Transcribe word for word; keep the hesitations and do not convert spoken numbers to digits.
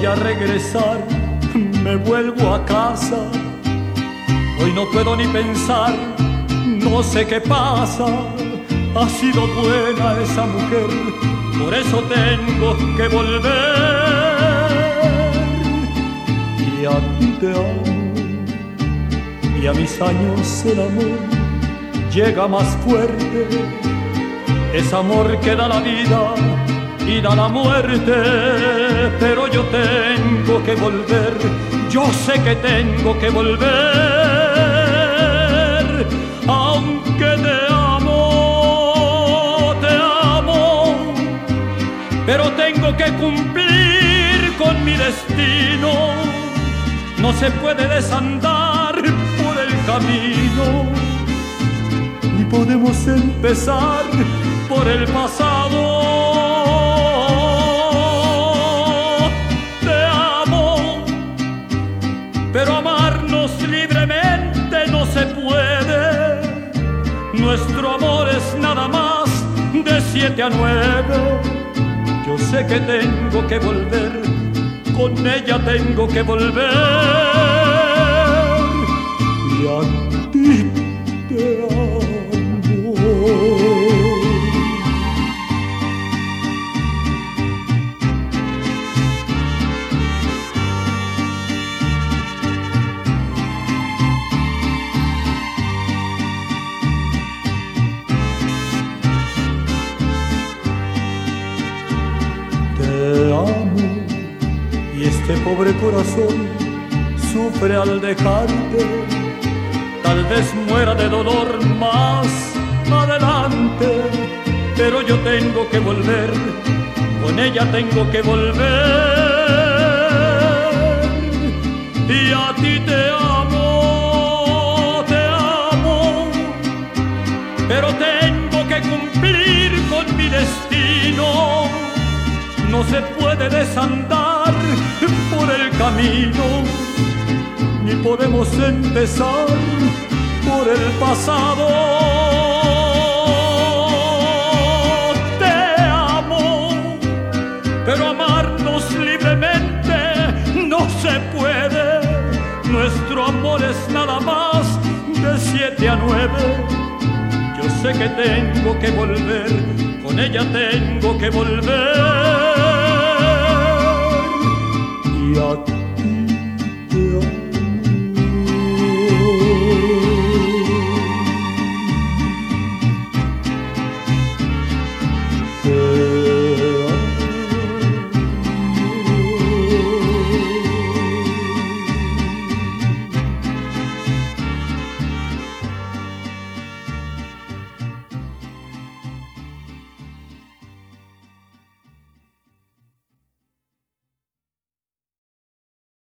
a regresar, me vuelvo a casa. Hoy no puedo ni pensar, no sé qué pasa. Ha sido buena esa mujer, por eso tengo que volver. Y a ti te amo, y a mis años el amor llega más fuerte. Es amor que da la vida y da la muerte, pero yo tengo que volver, yo sé que tengo que volver. Aunque te amo, te amo, pero tengo que cumplir con mi destino. No se puede desandar por el camino, ni podemos empezar por el pasado. Te amo, pero amarnos libremente no se puede. Nuestro amor es nada más de siete a nueve. Yo sé que tengo que volver, con ella tengo que volver. Y a ti te amo. Este pobre corazón sufre al dejarte, tal vez muera de dolor más adelante, pero yo tengo que volver, con ella tengo que volver. Y a ti te amo, te amo, pero tengo que cumplir con mi destino. No se puede desandar por el camino, ni podemos empezar por el pasado. Te amo, pero amarnos libremente no se puede. Nuestro amor es nada más de siete a nueve. Yo sé que tengo que volver, con ella tengo que volver. Y a